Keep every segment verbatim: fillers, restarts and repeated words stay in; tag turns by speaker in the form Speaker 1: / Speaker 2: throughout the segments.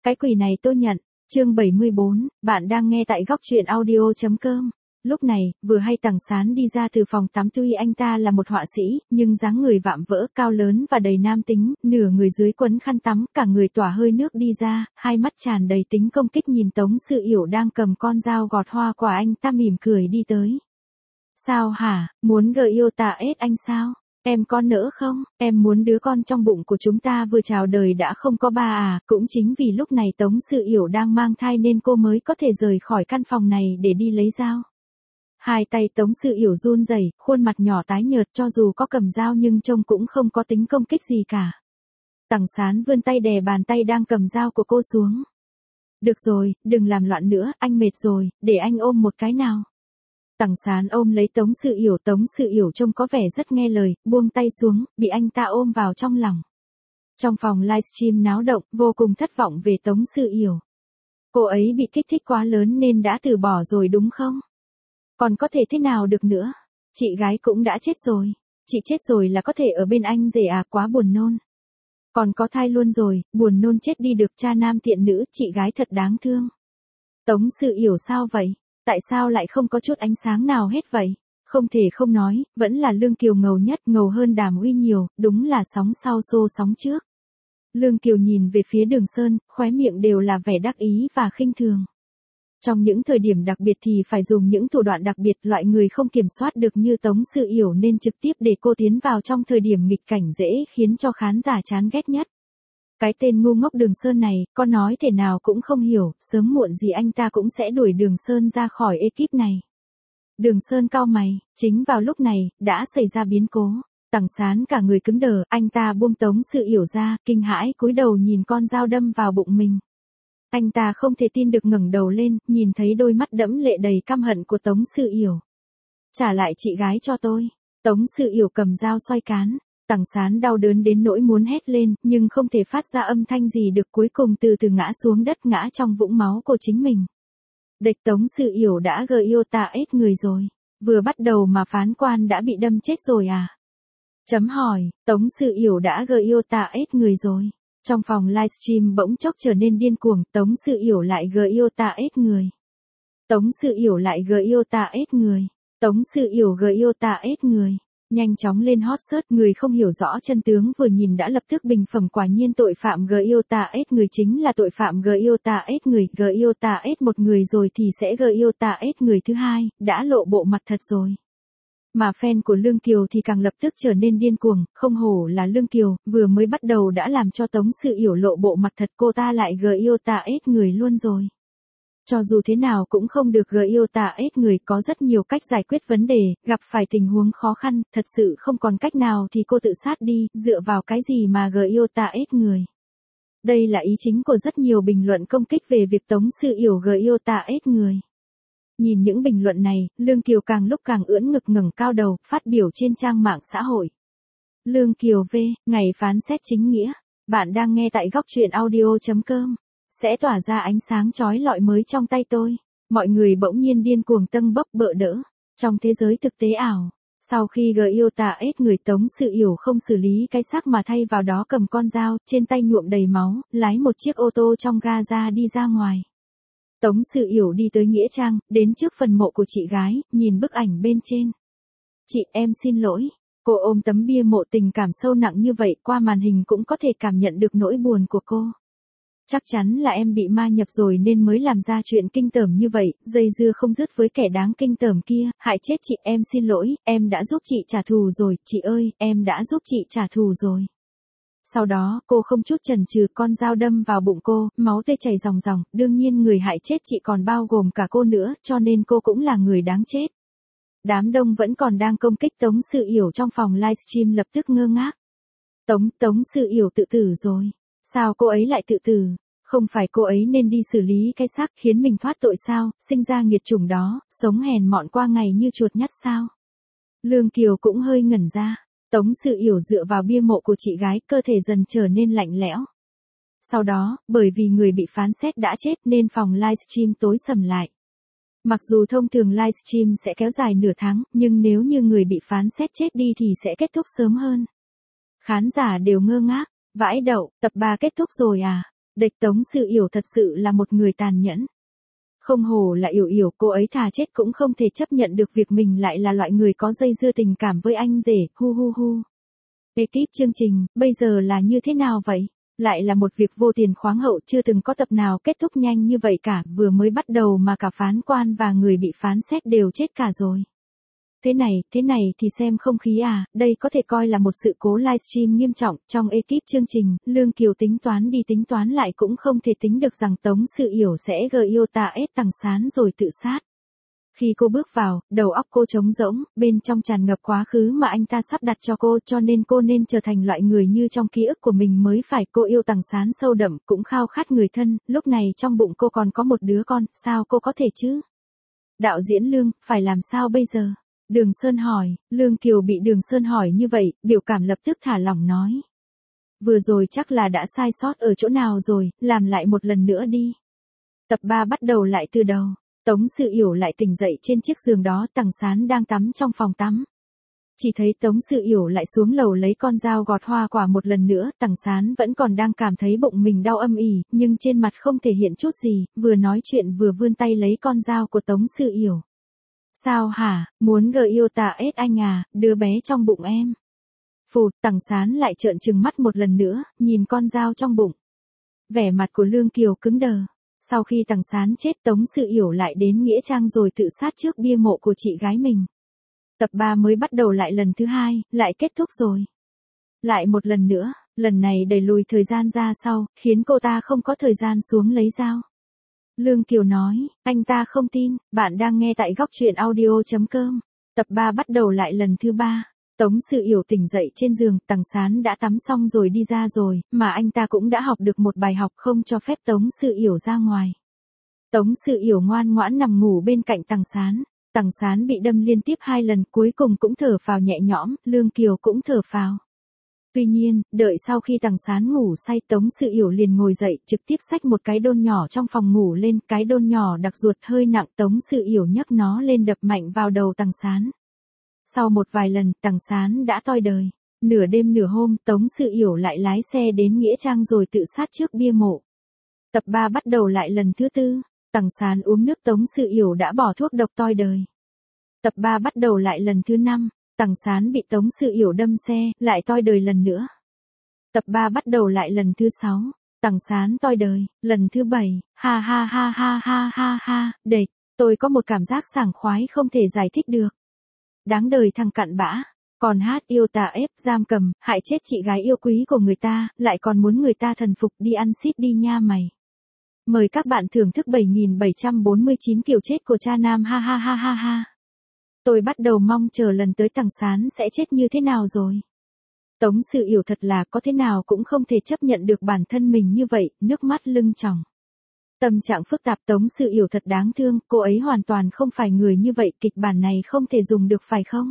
Speaker 1: Cái quỷ này tôi nhận. Chương bảy mươi bốn, bạn đang nghe tại góc truyện audio.com. Lúc này, vừa hay Tằng Sán đi ra từ phòng tắm, tuy anh ta là một họa sĩ, nhưng dáng người vạm vỡ, cao lớn và đầy nam tính, nửa người dưới quấn khăn tắm, cả người tỏa hơi nước đi ra, hai mắt tràn đầy tính công kích nhìn Tống Sự Yểu đang cầm con dao gọt hoa quả, anh ta mỉm cười đi tới. Sao hả, muốn gợi yêu ta ết anh sao? Em có nỡ không? Em muốn đứa con trong bụng của chúng ta vừa chào đời đã không có ba à? Cũng chính vì lúc này Tống Sự Yểu đang mang thai nên cô mới có thể rời khỏi căn phòng này để đi lấy dao. Hai tay Tống Sự Yểu run rẩy, khuôn mặt nhỏ tái nhợt, cho dù có cầm dao nhưng trông cũng không có tính công kích gì cả. Tằng Sán vươn tay đè bàn tay đang cầm dao của cô xuống. Được rồi, đừng làm loạn nữa, anh mệt rồi, để anh ôm một cái nào. Tằng Sán ôm lấy Tống Sự Yểu, Tống Sự Yểu trông có vẻ rất nghe lời, buông tay xuống, bị anh ta ôm vào trong lòng. Trong phòng livestream náo động, vô cùng thất vọng về Tống Sự Yểu. Cô ấy bị kích thích quá lớn nên đã từ bỏ rồi đúng không? Còn có thể thế nào được nữa? Chị gái cũng đã chết rồi. Chị chết rồi là có thể ở bên anh rể à, quá buồn nôn. Còn có thai luôn rồi, buồn nôn chết đi được, cha nam tiện nữ, chị gái thật đáng thương. Tống Sự Yểu sao vậy? Tại sao lại không có chút ánh sáng nào hết vậy? Không thể không nói, vẫn là Lương Kiều ngầu nhất, ngầu hơn Đàm Uy nhiều, đúng là sóng sau xô sóng trước. Lương Kiều nhìn về phía Đường Sơn, khóe miệng đều là vẻ đắc ý và khinh thường. Trong những thời điểm đặc biệt thì phải dùng những thủ đoạn đặc biệt, loại người không kiểm soát được như Tống Sự Yểu nên trực tiếp để cô tiến vào trong thời điểm nghịch cảnh dễ khiến cho khán giả chán ghét nhất. Cái tên ngu ngốc Đường Sơn này, có nói thế nào cũng không hiểu, sớm muộn gì anh ta cũng sẽ đuổi Đường Sơn ra khỏi ekip này. Đường Sơn cau mày, chính vào lúc này, đã xảy ra biến cố. Tằng Sán cả người cứng đờ, anh ta buông Tống Sự Yểu ra, kinh hãi cúi đầu nhìn con dao đâm vào bụng mình. Anh ta không thể tin được, ngẩng đầu lên, nhìn thấy đôi mắt đẫm lệ đầy căm hận của Tống Sự Yểu. Trả lại chị gái cho tôi. Tống Sự Yểu cầm dao xoay cán. Tằng Sán đau đớn đến nỗi muốn hét lên, nhưng không thể phát ra âm thanh gì được, cuối cùng từ từ ngã xuống đất, ngã trong vũng máu của chính mình. Địch Tống Sự Yểu đã gợi yêu ta ết người rồi. Vừa bắt đầu mà phán quan đã bị đâm chết rồi à? Chấm hỏi, Tống Sự Yểu đã gợi yêu ta ết người rồi. Trong phòng livestream bỗng chốc trở nên điên cuồng, Tống Sự Yểu lại gợi yêu ta ết người. Tống Sự Yểu lại gợi yêu ta ết người. Tống Sự Yểu gợi yêu ta ết người. Nhanh chóng lên hot search, người không hiểu rõ chân tướng vừa nhìn đã lập tức bình phẩm, quả nhiên tội phạm gợi yêu ta ết người chính là tội phạm gợi yêu ta ết người, gợi yêu ta ết một người rồi thì sẽ gợi yêu ta ết người thứ hai, đã lộ bộ mặt thật rồi. Mà fan của Lương Kiều thì càng lập tức trở nên điên cuồng, không hổ là Lương Kiều, vừa mới bắt đầu đã làm cho Tống Sự Yểu lộ bộ mặt thật, cô ta lại gợi yêu ta ết người luôn rồi. Cho dù thế nào cũng không được gợi yêu ta ết người, có rất nhiều cách giải quyết vấn đề, gặp phải tình huống khó khăn, thật sự không còn cách nào thì cô tự sát đi, dựa vào cái gì mà gợi yêu ta ết người. Đây là ý chính của rất nhiều bình luận công kích về việc Tống Sự Yểu gợi yêu ta ết người. Nhìn những bình luận này, Lương Kiều càng lúc càng ưỡn ngực ngẩng cao đầu, phát biểu trên trang mạng xã hội. Lương Kiều V, ngày phán xét chính nghĩa. Bạn đang nghe tại góc truyện audio.com. Sẽ tỏa ra ánh sáng chói lọi mới trong tay tôi. Mọi người bỗng nhiên điên cuồng tâng bốc bợ đỡ. Trong thế giới thực tế ảo, sau khi gợi yêu ta ết người, Tống Sự Yểu không xử lý cái xác mà thay vào đó cầm con dao, trên tay nhuộm đầy máu, lái một chiếc ô tô trong ga ra đi ra ngoài. Tống Sự Yểu đi tới nghĩa trang, đến trước phần mộ của chị gái, nhìn bức ảnh bên trên. Chị, em xin lỗi. Cô ôm tấm bia mộ, tình cảm sâu nặng như vậy, qua màn hình cũng có thể cảm nhận được nỗi buồn của cô. Chắc chắn là em bị ma nhập rồi nên mới làm ra chuyện kinh tởm như vậy, dây dưa không dứt với kẻ đáng kinh tởm kia, hại chết chị, em xin lỗi, em đã giúp chị trả thù rồi, chị ơi, em đã giúp chị trả thù rồi. Sau đó, cô không chút chần chừ, con dao đâm vào bụng cô, máu tươi chảy ròng ròng, đương nhiên người hại chết chị còn bao gồm cả cô nữa, cho nên cô cũng là người đáng chết. Đám đông vẫn còn đang công kích Tống Sự Yểu trong phòng livestream lập tức ngơ ngác. Tống, Tống Sự Yểu tự tử rồi. Sao cô ấy lại tự tử? Không phải cô ấy nên đi xử lý cái xác khiến mình thoát tội sao, sinh ra nghiệt chủng đó, sống hèn mọn qua ngày như chuột nhắt sao? Lương Kiều cũng hơi ngẩn ra. Tống Sự Yểu dựa vào bia mộ của chị gái, cơ thể dần trở nên lạnh lẽo. Sau đó, bởi vì người bị phán xét đã chết nên phòng livestream tối sầm lại. Mặc dù thông thường livestream sẽ kéo dài nửa tháng, nhưng nếu như người bị phán xét chết đi thì sẽ kết thúc sớm hơn. Khán giả đều ngơ ngác, vãi đậu, tập ba kết thúc rồi à? Địch Tống Sự Yểu thật sự là một người tàn nhẫn. Không hổ là Yểu Yểu, cô ấy thà chết cũng không thể chấp nhận được việc mình lại là loại người có dây dưa tình cảm với anh rể, hu hu hu. Ekip chương trình, bây giờ là như thế nào vậy? Lại là một việc vô tiền khoáng hậu, chưa từng có tập nào kết thúc nhanh như vậy cả, vừa mới bắt đầu mà cả phán quan và người bị phán xét đều chết cả rồi. Thế này, thế này thì xem không khí à, đây có thể coi là một sự cố livestream nghiêm trọng, trong ekip chương trình, Lương Kiều tính toán đi tính toán lại cũng không thể tính được rằng Tống Sự Yểu sẽ gợi yêu ta ết tằng sán rồi tự sát. Khi cô bước vào, đầu óc cô trống rỗng, bên trong tràn ngập quá khứ mà anh ta sắp đặt cho cô, cho nên cô nên trở thành loại người như trong ký ức của mình mới phải. Cô yêu tằng sán sâu đậm, cũng khao khát người thân, lúc này trong bụng cô còn có một đứa con, sao cô có thể chứ? Đạo diễn Lương, phải làm sao bây giờ? Đường Sơn hỏi, Lương Kiều bị Đường Sơn hỏi như vậy, biểu cảm lập tức thả lỏng nói. Vừa rồi chắc là đã sai sót ở chỗ nào rồi, làm lại một lần nữa đi. Tập ba bắt đầu lại từ đầu. Tống Sự Yểu lại tỉnh dậy trên chiếc giường đó, tằng sán đang tắm trong phòng tắm. Chỉ thấy Tống Sự Yểu lại xuống lầu lấy con dao gọt hoa quả một lần nữa, tằng sán vẫn còn đang cảm thấy bụng mình đau âm ỉ, nhưng trên mặt không thể hiện chút gì, vừa nói chuyện vừa vươn tay lấy con dao của Tống Sự Yểu. Sao hả, muốn gợi yêu ta ết anh à, đứa bé trong bụng em. Phụt, tằng sán lại trợn trừng mắt một lần nữa, nhìn con dao trong bụng. Vẻ mặt của Lương Kiều cứng đờ. Sau khi tằng sán chết, Tống Sự Yểu lại đến nghĩa trang rồi tự sát trước bia mộ của chị gái mình. Tập ba mới bắt đầu lại lần thứ hai, lại kết thúc rồi. Lại một lần nữa, lần này đẩy lùi thời gian ra sau, khiến cô ta không có thời gian xuống lấy dao. Lương Kiều nói, anh ta không tin, bạn đang nghe tại góc truyện audio chấm com. Tập ba bắt đầu lại lần thứ ba. Tống Sự Yểu tỉnh dậy trên giường, tằng sán đã tắm xong rồi đi ra rồi, mà anh ta cũng đã học được một bài học không cho phép Tống Sự Yểu ra ngoài. Tống Sự Yểu ngoan ngoãn nằm ngủ bên cạnh tằng sán. Tằng sán bị đâm liên tiếp hai lần, cuối cùng cũng thở phào nhẹ nhõm, Lương Kiều cũng thở phào. Tuy nhiên, đợi sau khi tằng sán ngủ say, Tống Sự Yểu liền ngồi dậy, trực tiếp xách một cái đôn nhỏ trong phòng ngủ lên, cái đôn nhỏ đặc ruột hơi nặng, Tống Sự Yểu nhấc nó lên đập mạnh vào đầu tằng sán. Sau một vài lần, tằng sán đã toi đời. Nửa đêm nửa hôm, Tống Sự Yểu lại lái xe đến nghĩa trang rồi tự sát trước bia mộ. Tập ba bắt đầu lại lần thứ tư. Tằng sán uống nước, Tống Sự Yểu đã bỏ thuốc độc toi đời. Tập ba bắt đầu lại lần thứ năm. Tằng sán bị Tống Sự Yểu đâm xe, lại toi đời lần nữa. Tập ba bắt đầu lại lần thứ sáu. Tằng sán toi đời, lần thứ bảy. Ha ha ha ha ha ha ha, đệt, tôi có một cảm giác sảng khoái không thể giải thích được. Đáng đời thằng cặn bã, còn hát yêu tà ép, giam cầm, hại chết chị gái yêu quý của người ta, lại còn muốn người ta thần phục, đi ăn xít đi nha mày. Mời các bạn thưởng thức bảy nghìn bảy trăm bốn mươi chín kiểu chết của cha nam, ha ha ha ha ha. Tôi bắt đầu mong chờ lần tới tằng sán sẽ chết như thế nào rồi. Tống Sự Yểu thật là có thế nào cũng không thể chấp nhận được bản thân mình như vậy, nước mắt lưng tròng. Tâm trạng phức tạp, Tống Sự Yểu thật đáng thương, cô ấy hoàn toàn không phải người như vậy, kịch bản này không thể dùng được phải không?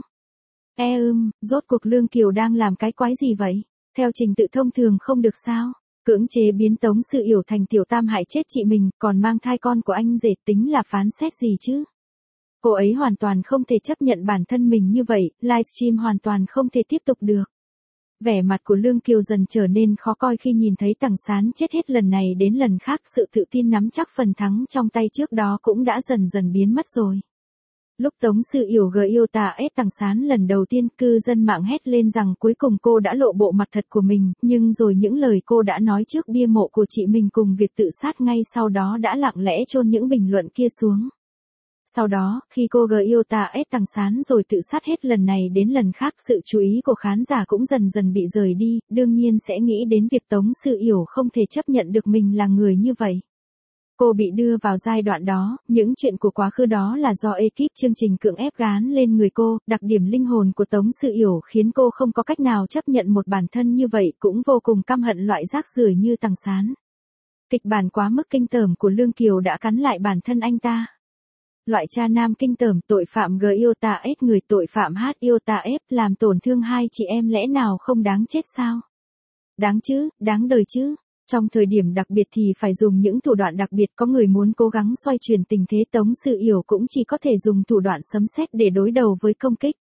Speaker 1: E ưm, rốt cuộc Lương Kiều đang làm cái quái gì vậy? Theo trình tự thông thường không được sao? Cưỡng chế biến Tống Sự Yểu thành tiểu tam hại chết chị mình, còn mang thai con của anh rể, tính là phán xét gì chứ? Cô ấy hoàn toàn không thể chấp nhận bản thân mình như vậy, livestream hoàn toàn không thể tiếp tục được. Vẻ mặt của Lương Kiều dần trở nên khó coi khi nhìn thấy tằng sán chết hết lần này đến lần khác, sự tự tin nắm chắc phần thắng trong tay trước đó cũng đã dần dần biến mất rồi. Lúc Tống Sự Yểu gợi yêu tà ết tằng sán lần đầu tiên, cư dân mạng hét lên rằng cuối cùng cô đã lộ bộ mặt thật của mình, nhưng rồi những lời cô đã nói trước bia mộ của chị mình cùng việc tự sát ngay sau đó đã lặng lẽ chôn những bình luận kia xuống. Sau đó, khi cô gợi yêu tà ết tằng sán rồi tự sát hết lần này đến lần khác, sự chú ý của khán giả cũng dần dần bị rời đi, đương nhiên sẽ nghĩ đến việc Tống Sự Yểu không thể chấp nhận được mình là người như vậy. Cô bị đưa vào giai đoạn đó, những chuyện của quá khứ đó là do ekip chương trình cưỡng ép gán lên người cô, đặc điểm linh hồn của Tống Sự Yểu khiến cô không có cách nào chấp nhận một bản thân như vậy, cũng vô cùng căm hận loại rác rưởi như tằng sán. Kịch bản quá mức kinh tởm của Lương Kiều đã cắn lại bản thân anh ta. Loại cha nam kinh tởm, tội phạm gợi yêu tà ép người, tội phạm hát yêu tà ép, làm tổn thương hai chị em, lẽ nào không đáng chết sao? Đáng chứ, đáng đời chứ. Trong thời điểm đặc biệt thì phải dùng những thủ đoạn đặc biệt, có người muốn cố gắng xoay chuyển tình thế, Tống Sự Yểu cũng chỉ có thể dùng thủ đoạn sấm sét để đối đầu với công kích.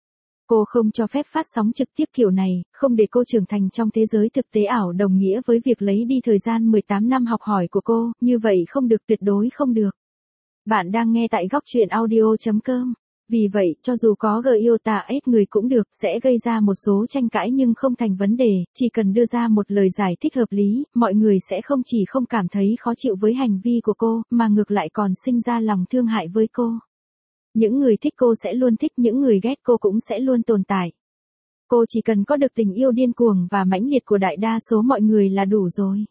Speaker 1: Cô không cho phép phát sóng trực tiếp kiểu này, không để cô trưởng thành trong thế giới thực tế ảo đồng nghĩa với việc lấy đi thời gian mười tám năm học hỏi của cô, như vậy không được, tuyệt đối không được. Bạn đang nghe tại góc truyện audio.com. Vì vậy, cho dù có gợi yêu tà ép người cũng được, sẽ gây ra một số tranh cãi nhưng không thành vấn đề, chỉ cần đưa ra một lời giải thích hợp lý, mọi người sẽ không chỉ không cảm thấy khó chịu với hành vi của cô, mà ngược lại còn sinh ra lòng thương hại với cô. Những người thích cô sẽ luôn thích, những người ghét cô cũng sẽ luôn tồn tại. Cô chỉ cần có được tình yêu điên cuồng và mãnh liệt của đại đa số mọi người là đủ rồi.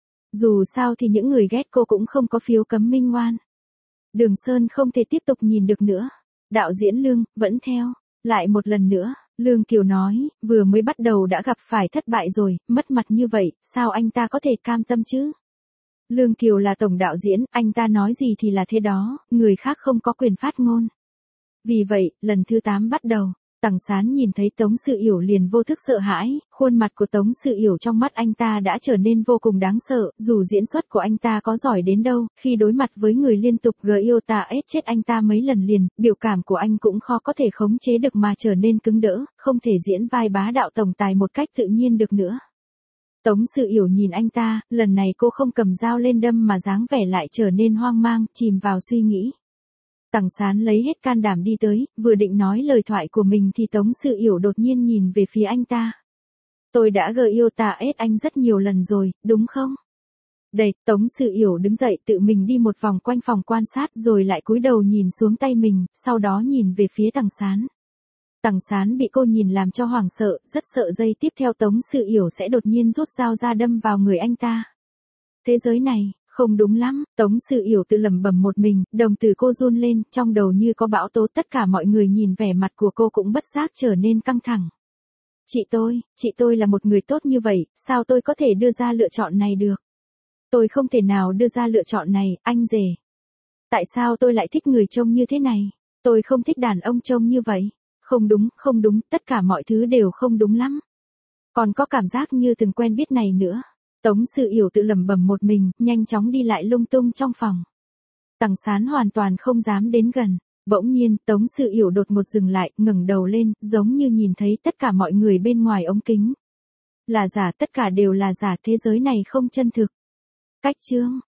Speaker 1: Dù sao thì những người ghét cô cũng không có phiếu cấm minh ngoan. Đường Sơn không thể tiếp tục nhìn được nữa. Đạo diễn Lương, vẫn theo. Lại một lần nữa, Lương Kiều nói, vừa mới bắt đầu đã gặp phải thất bại rồi, mất mặt như vậy, sao anh ta có thể cam tâm chứ? Lương Kiều là tổng đạo diễn, anh ta nói gì thì là thế đó, người khác không có quyền phát ngôn. Vì vậy, lần thứ tám bắt đầu, Tằng Sán nhìn thấy Tống Sự Yểu liền vô thức sợ hãi, khuôn mặt của Tống Sự Yểu trong mắt anh ta đã trở nên vô cùng đáng sợ, dù diễn xuất của anh ta có giỏi đến đâu, khi đối mặt với người liên tục gợi yêu tà ép chết anh ta mấy lần liền, biểu cảm của anh cũng khó có thể khống chế được mà trở nên cứng đỡ, không thể diễn vai bá đạo tổng tài một cách tự nhiên được nữa. Tống Sự Yểu nhìn anh ta, lần này cô không cầm dao lên đâm mà dáng vẻ lại trở nên hoang mang, chìm vào suy nghĩ. Tằng Sán lấy hết can đảm đi tới, vừa định nói lời thoại của mình thì Tống Sự Yểu đột nhiên nhìn về phía anh ta. Tôi đã gợi yêu tà ép anh rất nhiều lần rồi, đúng không? Đây, Tống Sự Yểu đứng dậy tự mình đi một vòng quanh phòng quan sát rồi lại cúi đầu nhìn xuống tay mình, sau đó nhìn về phía Tằng Sán. Tằng Sán bị cô nhìn làm cho hoảng sợ, rất sợ giây tiếp theo Tống Sự Yểu sẽ đột nhiên rút dao ra đâm vào người anh ta. Thế giới này, không đúng lắm, Tống Sự Yểu tự lẩm bẩm một mình, đồng tử cô run lên, trong đầu như có bão tố, tất cả mọi người nhìn vẻ mặt của cô cũng bất giác trở nên căng thẳng. Chị tôi, chị tôi là một người tốt như vậy, sao tôi có thể đưa ra lựa chọn này được? Tôi không thể nào đưa ra lựa chọn này, anh rể. Tại sao tôi lại thích người trông như thế này? Tôi không thích đàn ông trông như vậy. Không đúng, không đúng, tất cả mọi thứ đều không đúng lắm. Còn có cảm giác như từng quen biết này nữa. Tống Sự Yểu tự lẩm bẩm một mình, nhanh chóng đi lại lung tung trong phòng. Tằng Sán hoàn toàn không dám đến gần. Bỗng nhiên, Tống Sự Yểu đột ngột dừng lại, ngẩng đầu lên, giống như nhìn thấy tất cả mọi người bên ngoài ống kính. Là giả, tất cả đều là giả, thế giới này không chân thực. Cách chương